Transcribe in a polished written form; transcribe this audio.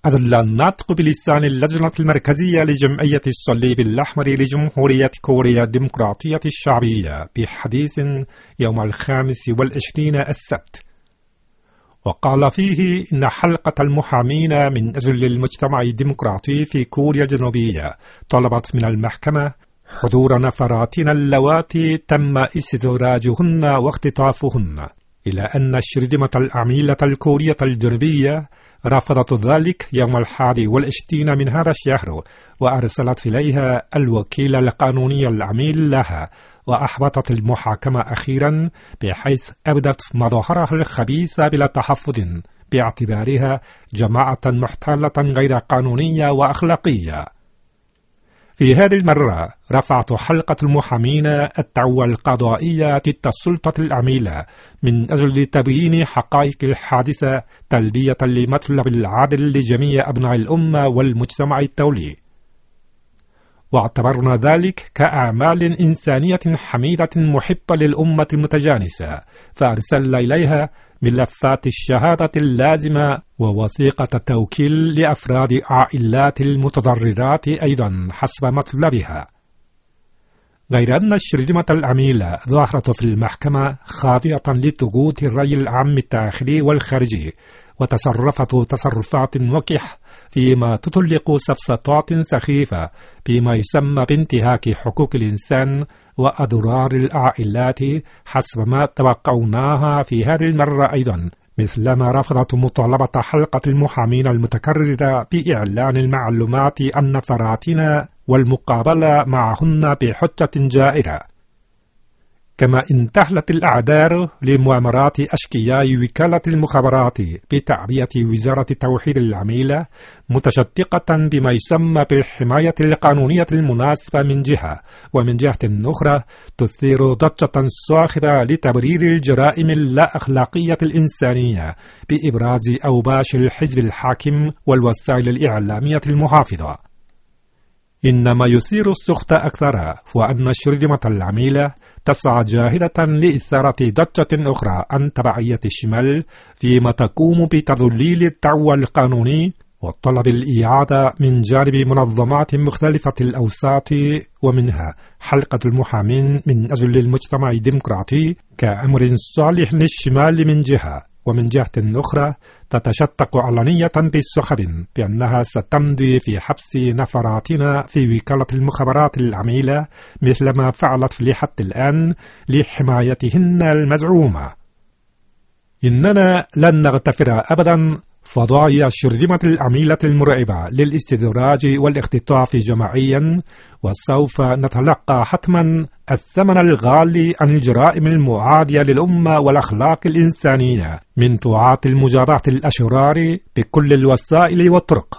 أدل الناطق بلسان اللجنة المركزية لجمعية الصليب الأحمر لجمهورية كوريا الديمقراطية الشعبية بحديث يوم 25 السبت، وقال فيه إن حلقة المحامين من أجل المجتمع الديمقراطي في كوريا الجنوبية طلبت من المحكمة حضور نفراتنا اللواتي تم استدراجهن واختطافهن، إلى أن الشرذمة العميلة الكورية الجنوبية رفضت ذلك يوم 21 من هذا الشهر، وأرسلت إليها الوكيل القانوني العميل لها، وأحبطت المحاكمة أخيرا بحيث أبدت مظاهرها الخبيثة بلا تحفظ باعتبارها جماعة محتالة غير قانونية وأخلاقية. في هذه المرة رفعت حلقة المحامين الدعوى القضائية ضد السلطة العميلة من أجل تبيين حقائق الحادثة تلبية لمطلب العدل لجميع أبناء الأمة والمجتمع الدولي، واعتبرنا ذلك كأعمال إنسانية حميدة محبة للأمة المتجانسة، فأرسلنا إليها ملفات الشهادة اللازمة ووثيقة توكيل لأفراد عائلات المتضررات أيضا حسب مطلبها. غير أن الشرذمة العميلة ظهرت في المحكمة خاضعة لضغوط الرأي العام الداخلي والخارجي، وتصرفت تصرفات وقح فيما تطلق سفسطات سخيفة بما يسمى بانتهاك حقوق الإنسان وأضرار العائلات حسب ما توقعناها في هذه المرة أيضا، مثلما رفضت مطالبة حلقة المحامين المتكررة بإعلان المعلومات عن نفراتنا والمقابلة معهن بحجة جائرة. كما انتهلت الأعذار لمؤامرات أشقياء وكالة المخابرات بتعبئة وزارة توحيد العميلة متشدقة بما يسمى بالحماية القانونية المناسبة من جهة، ومن جهة أخرى تثير ضجة صاخبة لتبرير الجرائم اللا أخلاقية الإنسانية بإبراز أوباش الحزب الحاكم والوسائل الإعلامية المحافظة. إنما يثير السخط أكثر هو أن الشرذمة العميلة تسعى جاهدة لإثارة ضجة أخرى عن تبعية الشمال فيما تقوم بتضليل الدعوى القانوني وطلب الإعادة من جانب منظمات مختلفة الأوساط، ومنها حلقة المحامين من أجل المجتمع الديمقراطي كأمر صالح للشمال من جهة، ومن جهة أخرى تتشتق علنية بالسخب بأنها ستمضي في حبس نفراتنا في وكالة المخابرات العميلة مثلما فعلت لحد الآن لحمايتهن المزعومة. إننا لن نغتفر أبدا فضايا الشرذمة العميلة المرعبة للاستدراج والاختطاف جماعيا، وسوف نتلقى حتما الثمن الغالي عن الجرائم المعادية للأمة والأخلاق الإنسانية من طاعات المجابهة الأشرار بكل الوسائل والطرق.